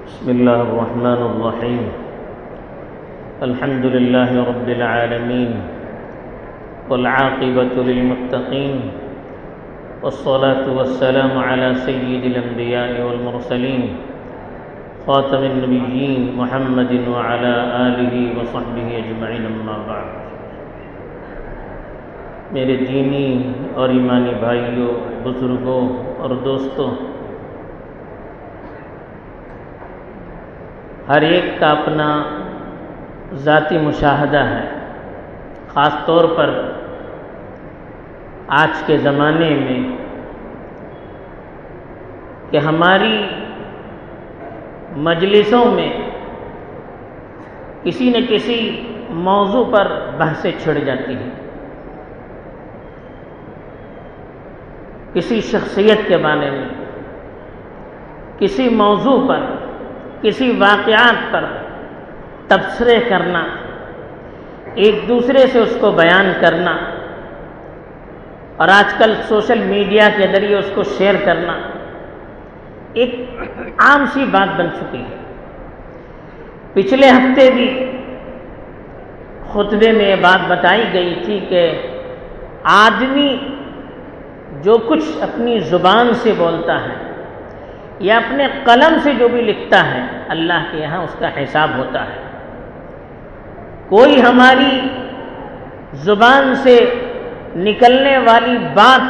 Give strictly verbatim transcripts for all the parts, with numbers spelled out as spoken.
بسم الله الرحمن الرحيم. الحمد لله رب العالمين والعاقبة للمتقين والصلاة والسلام على سيد الأنبياء والمرسلين خاتم النبيين محمد وعلى آله وصحبه أجمعين. أما بعد. میرے دینی اور ایمانی بھائیوں، بزرگوں اور دوستوں، ہر ایک کا اپنا ذاتی مشاہدہ ہے. خاص طور پر آج کے زمانے میں کہ ہماری مجلسوں میں کسی نہ کسی موضوع پر بحثیں چھڑ جاتی ہیں، کسی شخصیت کے بارے میں، کسی موضوع پر، کسی واقعات پر تبصرے کرنا، ایک دوسرے سے اس کو بیان کرنا، اور آج کل سوشل میڈیا کے ذریعے اس کو شیئر کرنا ایک عام سی بات بن چکی ہے. پچھلے ہفتے بھی خطبے میں یہ بات بتائی گئی تھی کہ آدمی جو کچھ اپنی زبان سے بولتا ہے یا اپنے قلم سے جو بھی لکھتا ہے، اللہ کے یہاں اس کا حساب ہوتا ہے. کوئی ہماری زبان سے نکلنے والی بات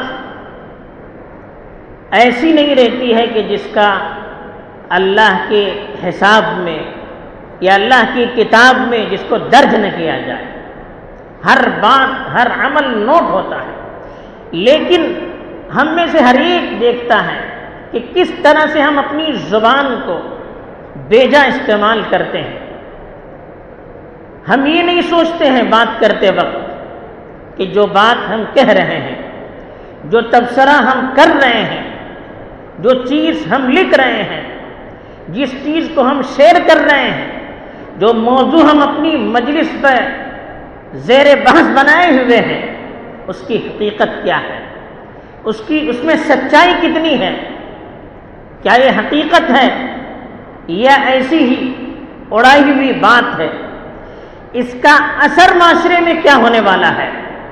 ایسی نہیں رہتی ہے کہ جس کا اللہ کے حساب میں یا اللہ کی کتاب میں جس کو درج نہ کیا جائے. ہر بات، ہر عمل نوٹ ہوتا ہے، لیکن ہم میں سے ہر ایک دیکھتا ہے کہ کس طرح سے ہم اپنی زبان کو بیجا استعمال کرتے ہیں. ہم یہ نہیں سوچتے ہیں بات کرتے وقت کہ جو بات ہم کہہ رہے ہیں، جو تبصرہ ہم کر رہے ہیں، جو چیز ہم لکھ رہے ہیں، جس چیز کو ہم شیئر کر رہے ہیں، جو موضوع ہم اپنی مجلس پر زیر بحث بنائے ہوئے ہیں، اس کی حقیقت کیا ہے، اس کی اس میں سچائی کتنی ہے. کیا یہ حقیقت ہے یا ایسی ہی اڑائی ہوئی بات ہے؟ اس کا اثر معاشرے میں کیا ہونے والا ہے؟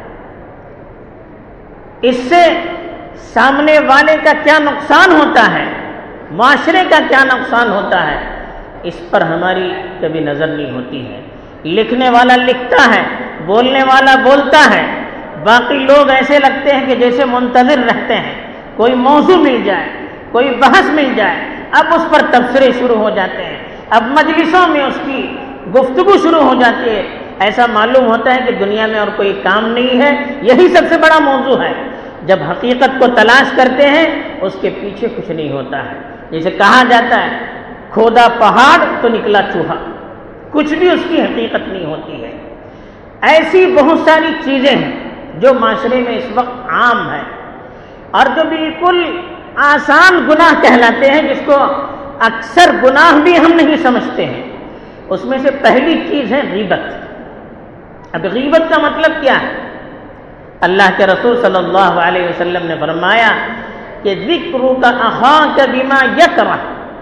اس سے سامنے والے کا کیا نقصان ہوتا ہے، معاشرے کا کیا نقصان ہوتا ہے، اس پر ہماری کبھی نظر نہیں ہوتی ہے. لکھنے والا لکھتا ہے، بولنے والا بولتا ہے، باقی لوگ ایسے لگتے ہیں کہ جیسے منتظر رہتے ہیں کوئی موضوع مل جائے، کوئی بحث مل جائے. اب اس پر تبصرے شروع ہو جاتے ہیں، اب مجلسوں میں اس کی گفتگو شروع ہو جاتی ہے. ایسا معلوم ہوتا ہے کہ دنیا میں اور کوئی کام نہیں ہے، یہی سب سے بڑا موضوع ہے. جب حقیقت کو تلاش کرتے ہیں اس کے پیچھے کچھ نہیں ہوتا ہے. جیسے کہا جاتا ہے کھودا پہاڑ تو نکلا چوہا، کچھ بھی اس کی حقیقت نہیں ہوتی ہے. ایسی بہت ساری چیزیں ہیں جو معاشرے میں اس وقت عام ہے اور جو بالکل آسان گناہ کہلاتے ہیں، جس کو اکثر گناہ بھی ہم نہیں سمجھتے ہیں. اس میں سے پہلی چیز ہے غیبت. اب غیبت کا مطلب کیا ہے؟ اللہ کے رسول صلی اللہ علیہ وسلم نے فرمایا کہ ذکرک اخاک بما یکرہ،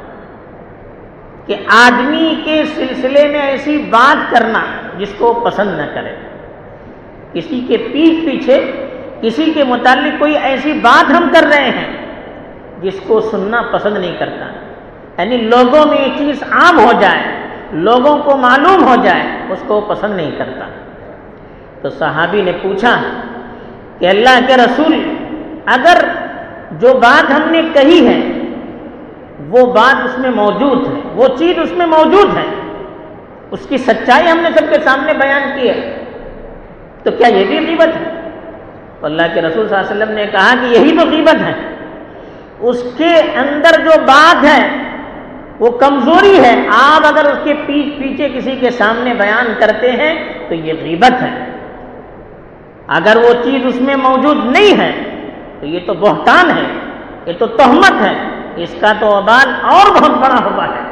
کہ آدمی کے سلسلے میں ایسی بات کرنا جس کو پسند نہ کرے. کسی کے پیٹھ پیچھے کسی کے متعلق کوئی ایسی بات ہم کر رہے ہیں جس کو سننا پسند نہیں کرتا، یعنی لوگوں میں یہ چیز عام ہو جائے، لوگوں کو معلوم ہو جائے، اس کو پسند نہیں کرتا. تو صحابی نے پوچھا کہ اللہ کے رسول، اگر جو بات ہم نے کہی ہے وہ بات اس میں موجود ہے، وہ چیز اس میں موجود ہے، اس کی سچائی ہم نے سب کے سامنے بیان کی ہے، تو کیا یہ بھی غیبت ہے؟ تو اللہ کے رسول صلی اللہ علیہ وسلم نے کہا کہ یہی تو غیبت ہے. اس کے اندر جو بات ہے وہ کمزوری ہے، آپ اگر اس کے پیچھے پیچھے کسی کے سامنے بیان کرتے ہیں تو یہ غیبت ہے. اگر وہ چیز اس میں موجود نہیں ہے تو یہ تو بہتان ہے، یہ تو تہمت ہے، اس کا تو وبال اور بہت بڑا ہوا ہے.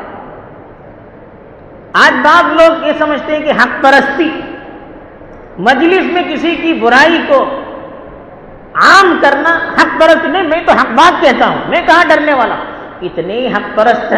آج بعض لوگ یہ سمجھتے ہیں کہ حق پرستی، مجلس میں کسی کی برائی کو عام کرنا حق پرست نہیں. میں تو حق بات کہتا ہوں، میں کہاں ڈرنے والا. اتنے حق پرست ہیں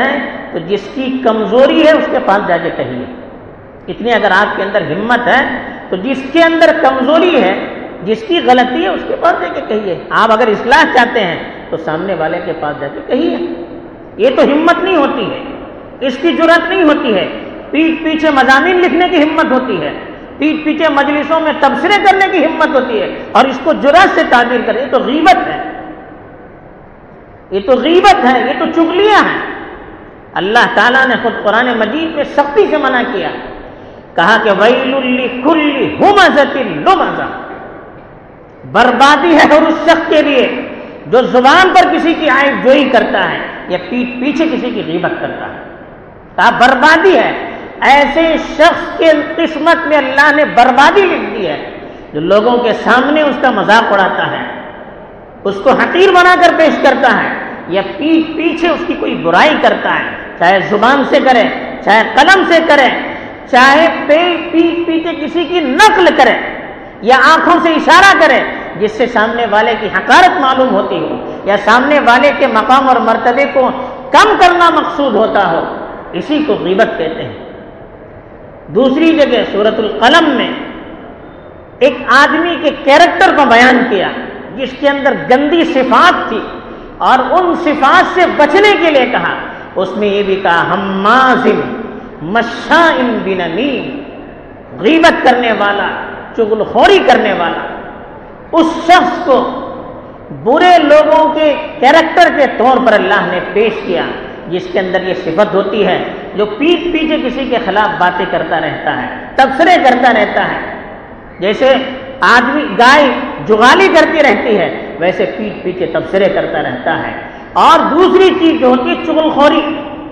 تو جس کی کمزوری ہے اس کے پاس جا کے کہیے. اتنی اگر آپ کے اندر ہمت ہے تو جس کے اندر کمزوری ہے، جس کی غلطی ہے، اس کے پاس جا کے کہیے. آپ اگر اصلاح چاہتے ہیں تو سامنے والے کے پاس جا کے کہیے. یہ تو ہمت نہیں ہوتی ہے، اس کی جرأت نہیں ہوتی ہے. پیٹھ پیچھے مضامین لکھنے کی ہمت ہوتی ہے، پیٹھ پیچھے مجلسوں میں تبصرے کرنے کی ہمت ہوتی ہے، اور اس کو جرأت سے تعبیر کرے. یہ تو غیبت ہے، یہ تو غیبت ہے، یہ تو چغلیاں ہیں. اللہ تعالیٰ نے خود قرآن مجید میں سختی سے منع کیا، کہا کہ ویل لکل ہمزۃ لمزہ، بربادی ہے اور اس شخص کے لیے جو زبان پر کسی کی عیب جوئی کرتا ہے یا پیٹھ پیچھے کسی کی غیبت کرتا ہے. کہا بربادی ہے. ایسے شخص کے قسمت میں اللہ نے بربادی لکھ دی ہے جو لوگوں کے سامنے اس کا مذاق اڑاتا ہے، اس کو حقیر بنا کر پیش کرتا ہے، یا پیٹھ پیچھے اس کی کوئی برائی کرتا ہے، چاہے زبان سے کرے، چاہے قلم سے کرے، چاہے پیٹھ پیچھے کسی کی نقل کرے یا آنکھوں سے اشارہ کرے جس سے سامنے والے کی حقارت معلوم ہوتی ہو یا سامنے والے کے مقام اور مرتبے کو کم کرنا مقصود ہوتا ہو. اسی کو غیبت کہتے ہیں. دوسری جگہ سورۃ القلم میں ایک آدمی کے کیریکٹر کو بیان کیا جس کے اندر گندی صفات تھی، اور ان صفات سے بچنے کے لیے کہا. اس میں یہ بھی کہا ہماز مشاء بنمیم، غیبت کرنے والا، چغل خوری کرنے والا. اس شخص کو برے لوگوں کے کیریکٹر کے طور پر اللہ نے پیش کیا جس کے اندر یہ صفت ہوتی ہے، جو پیٹھ پیچھے کسی کے خلاف باتیں کرتا رہتا ہے، تبصرے کرتا رہتا ہے. جیسے آدمی گائے جغالی کرتی رہتی ہے، ویسے پیٹھ پیچھے تبصرے کرتا رہتا ہے. اور دوسری چیز جو ہوتی ہے چغل خوری،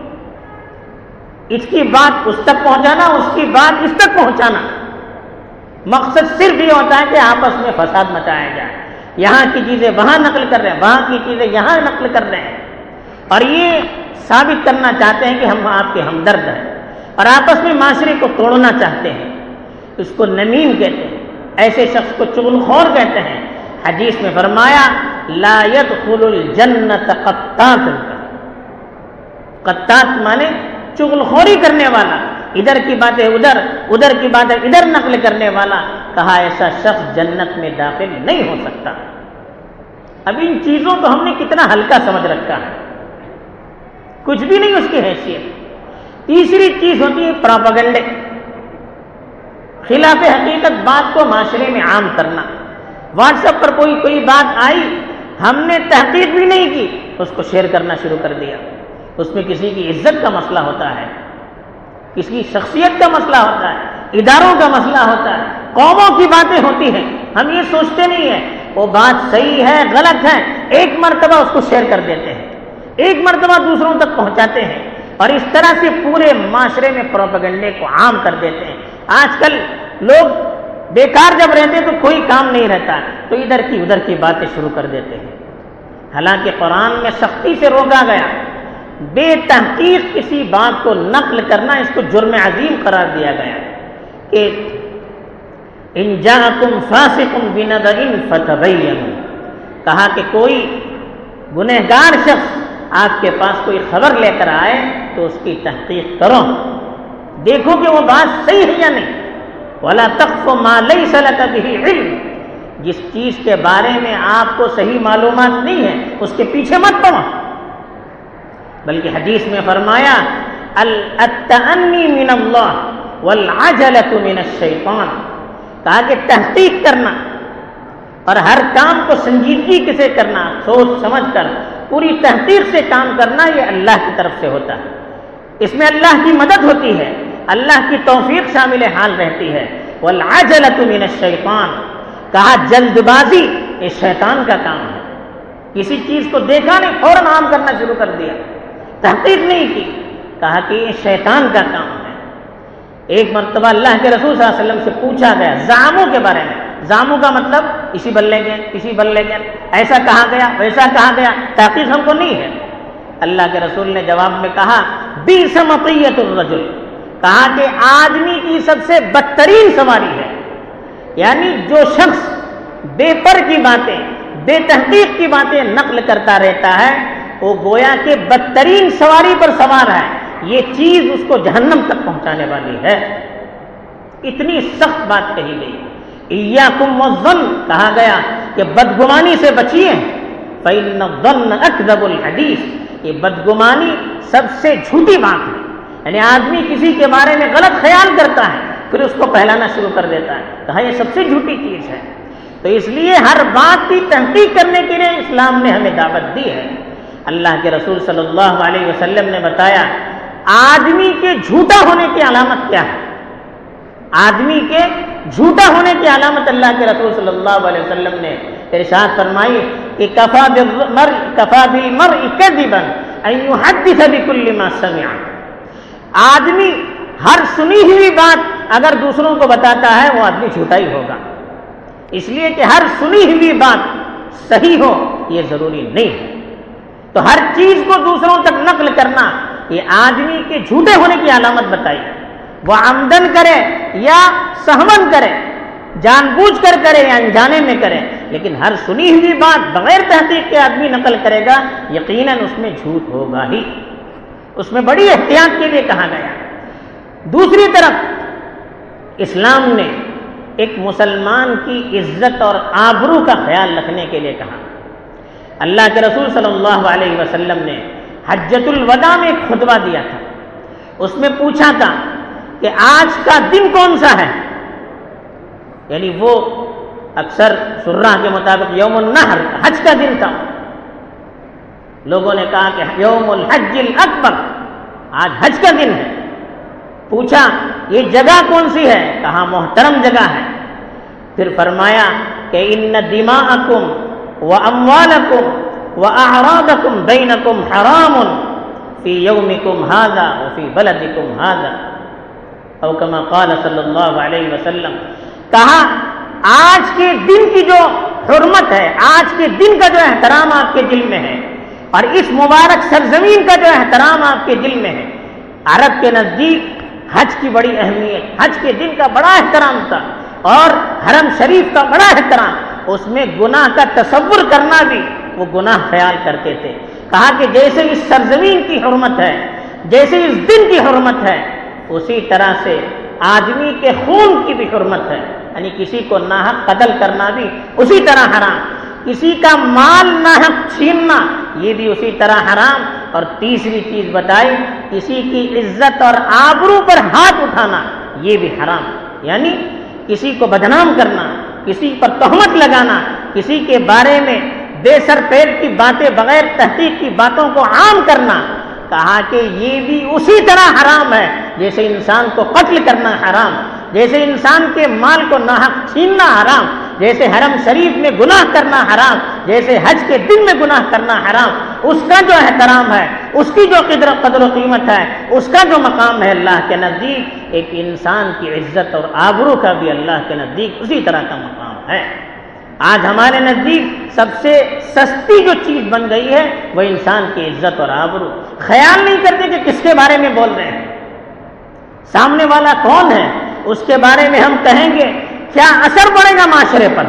اس کی بات اس تک پہنچانا، اس کی بات اس تک پہنچانا. مقصد صرف یہ ہوتا ہے کہ آپس میں فساد مچایا جائے، یہاں کی چیزیں وہاں نقل کر رہے ہیں، وہاں کی چیزیں یہاں نقل کر رہے ہیں، اور یہ ثابت کرنا چاہتے ہیں کہ ہم آپ کے ہمدرد ہیں، اور آپس میں معاشرے کو توڑنا چاہتے ہیں. اس کو نمیم کہتے ہیں، ایسے شخص کو چغل خور کہتے ہیں. حدیث میں فرمایا لا يدخل الجنت قطات، قطات مانے چغل خوری کرنے والا، ادھر کی باتیں ادھر، ادھر کی باتیں ادھر نقل کرنے والا. کہا ایسا شخص جنت میں داخل نہیں ہو سکتا. اب ان چیزوں کو ہم نے کتنا ہلکا سمجھ رکھا ہے، کچھ بھی نہیں اس کی حیثیت. تیسری چیز ہوتی ہے پراپیگنڈے، خلاف حقیقت بات کو معاشرے میں عام کرنا. واٹس ایپ پر کوئی کوئی بات آئی، ہم نے تحقیق بھی نہیں کی، اس کو شیئر کرنا شروع کر دیا. اس میں کسی کی عزت کا مسئلہ ہوتا ہے، کسی کی شخصیت کا مسئلہ ہوتا ہے، اداروں کا مسئلہ ہوتا ہے، قوموں کی باتیں ہوتی ہیں. ہم یہ سوچتے نہیں ہیں وہ بات صحیح ہے غلط ہے، ایک مرتبہ اس کو شیئر کر دیتے ہیں، ایک مرتبہ دوسروں تک پہنچاتے ہیں، اور اس طرح سے پورے معاشرے میں پروپیگنڈے کو عام کر دیتے ہیں. آج کل لوگ بیکار جب رہتے ہیں تو کوئی کام نہیں رہتا تو ادھر کی ادھر کی باتیں شروع کر دیتے ہیں. حالانکہ قرآن میں سختی سے روکا گیا، بے تحقیق کسی بات کو نقل کرنا اس کو جرم عظیم قرار دیا گیا کہ ان جاءکم فاسق بنبأ فتبینوا. کہا کہ کوئی گنہگار شخص آپ کے پاس کوئی خبر لے کر آئے تو اس کی تحقیق کرو، دیکھو کہ وہ بات صحیح ہے یا نہیں. ولا تقف ما لیس لک بہ علم، جس چیز کے بارے میں آپ کو صحیح معلومات نہیں ہے اس کے پیچھے مت پڑو. بلکہ حدیث میں فرمایا التأنی من اللہ والعجلۃ من الشیطان. کہا کہ تحقیق کرنا اور ہر کام کو سنجیدگی سے کرنا، سوچ سمجھ کر پوری تحقیق سے کام کرنا، یہ اللہ کی طرف سے ہوتا ہے. اس میں اللہ کی مدد ہوتی ہے، اللہ کی توفیق شامل حال رہتی ہے. والعجلۃ من الشیطان، کہا جلد بازی یہ شیطان کا کام ہے. کسی چیز کو دیکھا نہیں فوراً عام کرنا شروع کر دیا، تحقیق نہیں کی. کہا کہ یہ شیطان کا کام ہے. ایک مرتبہ اللہ کے رسول صلی اللہ علیہ وسلم سے پوچھا گیا زعموں کے بارے میں. زعموں کا مطلب اسی بلے گئے اسی بلے گئے، ایسا کہا گیا ویسا کہا گیا، تحقیق ہم کو نہیں ہے. اللہ کے رسول نے جواب میں کہا بئس مطیۃ الرجل، کہا کہ آدمی کی سب سے بدترین سواری ہے. یعنی جو شخص بے پر کی باتیں، بے تحقیق کی باتیں نقل کرتا رہتا ہے وہ گویا کہ بدترین سواری پر سوار ہے. یہ چیز اس کو جہنم تک پہنچانے والی ہے. اتنی سخت بات کہی گئی. ایاکم والظن کہا گیا کہ بدگمانی سے بچیے. فإن الظن اکذب الحدیث، یہ بدگمانی سب سے جھوٹی بات ہے. یعنی آدمی کسی کے بارے میں غلط خیال کرتا ہے پھر اس کو پھیلانا شروع کر دیتا ہے. کہا یہ سب سے جھوٹی چیز ہے. تو اس لیے ہر بات کی تحقیق کرنے کے لیے اسلام نے ہمیں دعوت دی ہے. اللہ کے رسول صلی اللہ علیہ وسلم نے بتایا آدمی کے جھوٹا ہونے کی علامت کیا ہے. آدمی کے جھوٹا ہونے کی علامت اللہ کے رسول صلی اللہ علیہ وسلم نے ارشاد فرمائی کہ کفا بالمرء کفا بالمرء کذبا ان يحدث بكل ما سمع. آدمی ہر سنی ہوئی بات اگر دوسروں کو بتاتا ہے وہ آدمی جھوٹا ہی ہوگا. اس لیے کہ ہر سنی ہوئی بات صحیح ہو یہ ضروری نہیں ہے. تو ہر چیز کو دوسروں تک نقل کرنا یہ آدمی کے جھوٹے ہونے کی علامت بتائی. وہ عمدن کرے یا سہون کرے، جان بوجھ کر کرے یا انجانے میں کرے، لیکن ہر سنی ہوئی بات بغیر تحقیق کے آدمی نقل کرے گا یقیناً اس میں جھوٹ ہوگا ہی. اس میں بڑی احتیاط کے لیے کہا گیا. دوسری طرف اسلام نے ایک مسلمان کی عزت اور آبرو کا خیال رکھنے کے لیے کہا. اللہ کے رسول صلی اللہ علیہ وسلم نے حجۃ الوداع میں ایک خطبہ دیا تھا. اس میں پوچھا تھا کہ آج کا دن کون سا ہے. یعنی وہ اکثر سرہ کے مطابق یوم النحر حج کا دن تھا. لوگوں نے کہا کہ یوم الحج الاکبر، آج حج کا دن ہے. پوچھا یہ جگہ کون سی ہے؟ کہا محترم جگہ ہے. پھر فرمایا کہ ان دماءکم واموالکم واعراضکم بینکم حرام فی یومکم ھذا وفی بلدکم ھذا او کما قال صلی اللہ علیہ وسلم. کہا آج کے دن کی جو حرمت ہے، آج کے دن کا جو احترام آپ کے دل میں ہے اور اس مبارک سرزمین کا جو احترام آپ کے دل میں ہے. عرب کے نزدیک حج کی بڑی اہمیت، حج کے دن کا بڑا احترام تھا اور حرم شریف کا بڑا احترام. اس میں گناہ کا تصور کرنا بھی وہ گناہ خیال کرتے تھے. کہا کہ جیسے اس سرزمین کی حرمت ہے، جیسے اس دن کی حرمت ہے، اسی طرح سے آدمی کے خون کی بھی حرمت ہے. یعنی کسی کو ناحق قتل کرنا بھی اسی طرح حرام، کسی کا مال ناحق چھیننا یہ بھی اسی طرح حرام. اور تیسری چیز بتائی کسی کی عزت اور آبرو پر ہاتھ اٹھانا یہ بھی حرام. یعنی کسی کو بدنام کرنا، کسی پر تہمت لگانا، کسی کے بارے میں بے سر پیٹ کی باتیں بغیر تحقیق کی باتوں کو عام کرنا. کہا کہ یہ بھی اسی طرح حرام ہے جیسے انسان کو قتل کرنا حرام، جیسے انسان کے مال کو ناحق چھیننا حرام، جیسے حرم شریف میں گناہ کرنا حرام، جیسے حج کے دن میں گناہ کرنا حرام. اس کا جو احترام ہے، اس کی جو قدر قدر و قیمت ہے، اس کا جو مقام ہے اللہ کے نزدیک، ایک انسان کی عزت اور آبرو کا بھی اللہ کے نزدیک اسی طرح کا مقام ہے. آج ہمارے نزدیک سب سے سستی جو چیز بن گئی ہے وہ انسان کی عزت اور آبرو. خیال نہیں کرتے کہ کس کے بارے میں بول رہے ہیں، سامنے والا کون ہے، اس کے بارے میں ہم کہیں گے کیا اثر پڑے گا معاشرے پر.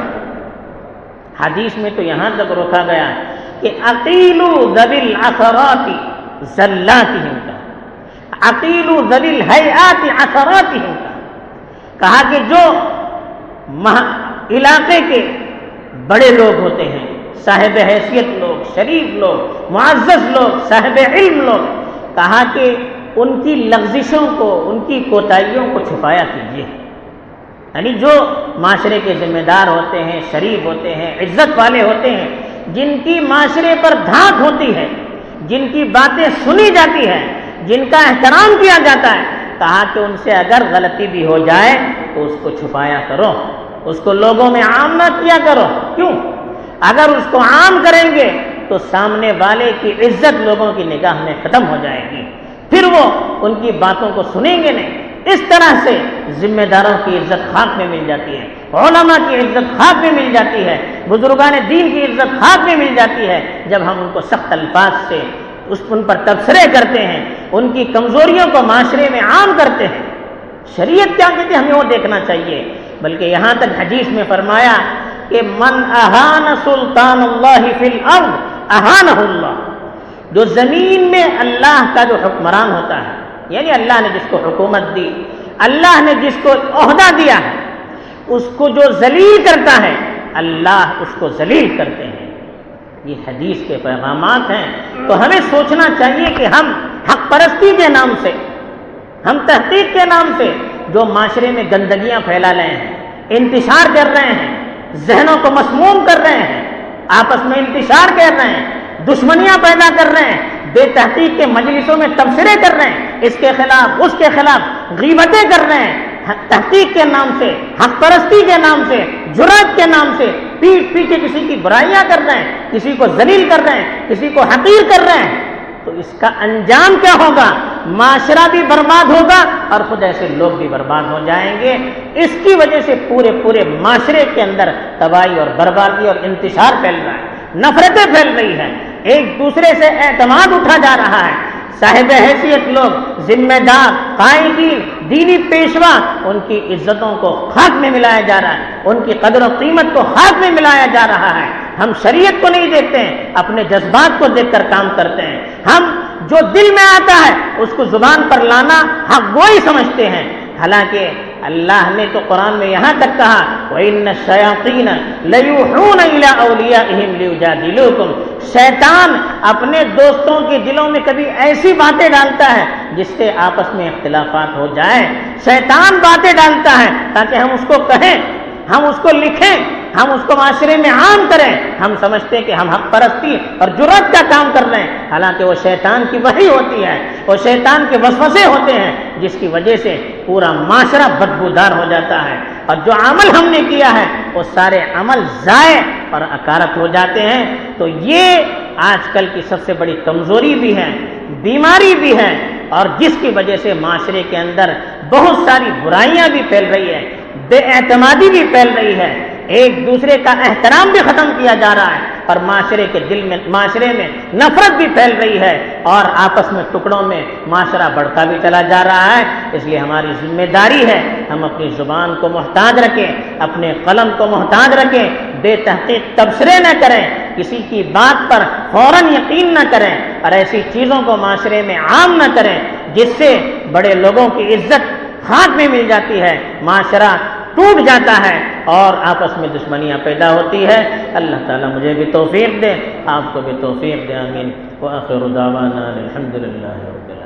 حدیث میں تو یہاں تک روکا گیا کہ عقیلوا ذوی العثرات زلاتہم کا، عقیلوا ذوی الہیئات عثراتہم کا. کہا کہ جو علاقے کے بڑے لوگ ہوتے ہیں، صاحب حیثیت لوگ، شریف لوگ، معزز لوگ، صاحب علم لوگ، کہا کہ ان کی لغزشوں کو، ان کی کوتاہیوں کو چھپایا کیجیے. یعنی جو معاشرے کے ذمہ دار ہوتے ہیں، شریف ہوتے ہیں، عزت والے ہوتے ہیں، جن کی معاشرے پر دھات ہوتی ہے، جن کی باتیں سنی جاتی ہیں، جن کا احترام کیا جاتا ہے، کہا کہ ان سے اگر غلطی بھی ہو جائے تو اس کو چھپایا کرو، اس کو لوگوں میں عام نہ کیا کرو. کیوں؟ اگر اس کو عام کریں گے تو سامنے والے کی عزت لوگوں کی نگاہ میں ختم ہو جائے گی، پھر وہ ان کی باتوں کو سنیں گے نہیں. اس طرح سے ذمہ داروں کی عزت خاک میں مل جاتی ہے، علماء کی عزت خاک میں مل جاتی ہے، بزرگان دین کی عزت خاک میں مل جاتی ہے جب ہم ان کو سخت الفاظ سے اس ان پر تبصرے کرتے ہیں، ان کی کمزوریوں کو معاشرے میں عام کرتے ہیں. شریعت کیا کہتی ہے ہمیں وہ دیکھنا چاہیے. بلکہ یہاں تک حدیث میں فرمایا کہ من اہان سلطان اللہ فی الارض اہانہ اللہ. جو زمین میں اللہ کا جو حکمران ہوتا ہے، یعنی اللہ نے جس کو حکومت دی، اللہ نے جس کو عہدہ دیا ہے، اس کو جو ذلیل کرتا ہے اللہ اس کو ذلیل کرتے ہیں۔ یہ حدیث کے پیغامات ہیں۔ تو ہمیں سوچنا چاہیے کہ ہم حق پرستی کے نام سے، ہم تحقیق کے نام سے جو معاشرے میں گندگیاں پھیلا رہے ہیں، انتشار کر رہے ہیں، ذہنوں کو مسموم کر رہے ہیں، آپس میں انتشار کر رہے ہیں، دشمنیاں پیدا کر رہے ہیں، بے تحقیق کے مجلسوں میں تبصرے کر رہے ہیں، اس کے خلاف اس کے خلاف غیبتیں کر رہے ہیں، تحقیق کے نام سے، حق پرستی کے نام سے، جرات کے نام سے پیٹ پیچھے کسی کی برائیاں کر رہے ہیں، کسی کو ذلیل کر رہے ہیں، کسی کو حقیر کر رہے ہیں، تو اس کا انجام کیا ہوگا؟ معاشرہ بھی برباد ہوگا اور خود ایسے لوگ بھی برباد ہو جائیں گے۔ اس کی وجہ سے پورے پورے معاشرے کے اندر تباہی اور بربادی اور انتشار پھیل رہا ہے، نفرتیں پھیل رہی ہیں، ایک دوسرے سے اعتماد اٹھا جا رہا ہے، صاحب حیثیت لوگ، ذمہ دار، قائدین، دینی پیشوا، ان کی عزتوں کو خاک میں ملایا جا رہا ہے، ان کی قدر و قیمت کو خاک میں ملایا جا رہا ہے۔ ہم شریعت کو نہیں دیکھتے ہیں، اپنے جذبات کو دیکھ کر کام کرتے ہیں، ہم جو دل میں آتا ہے اس کو زبان پر لانا حق گوئی سمجھتے ہیں، حالانکہ اللہ نے تو قرآن میں یہاں تک کہا وَإِنَّ الشَّيَاطِينَ لَيُوحُونَ إِلَىٰ أَوْلِيَائِهِمْ لِيُجَادِلُوكُمْ۔ شیطان اپنے دوستوں کے دلوں میں کبھی ایسی باتیں ڈالتا ہے جس سے آپس میں اختلافات ہو جائیں، شیطان باتیں ڈالتا ہے تاکہ ہم اس کو کہیں، ہم اس کو لکھیں، ہم اس کو معاشرے میں عام کریں، ہم سمجھتے ہیں کہ ہم حق پرستی اور جرات کا کام کر رہے ہیں، حالانکہ وہ شیطان کی وحی ہوتی ہے، وہ شیطان کے وسوسے ہوتے ہیں جس کی وجہ سے پورا معاشرہ بدبودار ہو جاتا ہے، اور جو عمل ہم نے کیا ہے وہ سارے عمل ضائع اور اکارت ہو جاتے ہیں۔ تو یہ آج کل کی سب سے بڑی کمزوری بھی ہے، بیماری بھی ہے، اور جس کی وجہ سے معاشرے کے اندر بہت ساری برائیاں بھی پھیل رہی ہے، بے اعتمادی بھی پھیل رہی ہے، ایک دوسرے کا احترام بھی ختم کیا جا رہا ہے، اور معاشرے کے دل میں معاشرے میں نفرت بھی پھیل رہی ہے، اور آپس میں ٹکڑوں میں معاشرہ بڑھتا بھی چلا جا رہا ہے۔ اس لیے ہماری ذمہ داری ہے ہم اپنی زبان کو محتاط رکھیں، اپنے قلم کو محتاط رکھیں، بے تحقیق تبصرے نہ کریں، کسی کی بات پر فوراً یقین نہ کریں، اور ایسی چیزوں کو معاشرے میں عام نہ کریں جس سے بڑے لوگوں کی عزت خاک میں مل جاتی ہے، معاشرہ ٹوٹ جاتا ہے اور آپس میں دشمنیاں پیدا ہوتی ہے۔ اللہ تعالیٰ مجھے بھی توفیق دے، آپ کو بھی توفیق دے، آمین۔ وآخر دعوانا الحمد للہ رب العالمین۔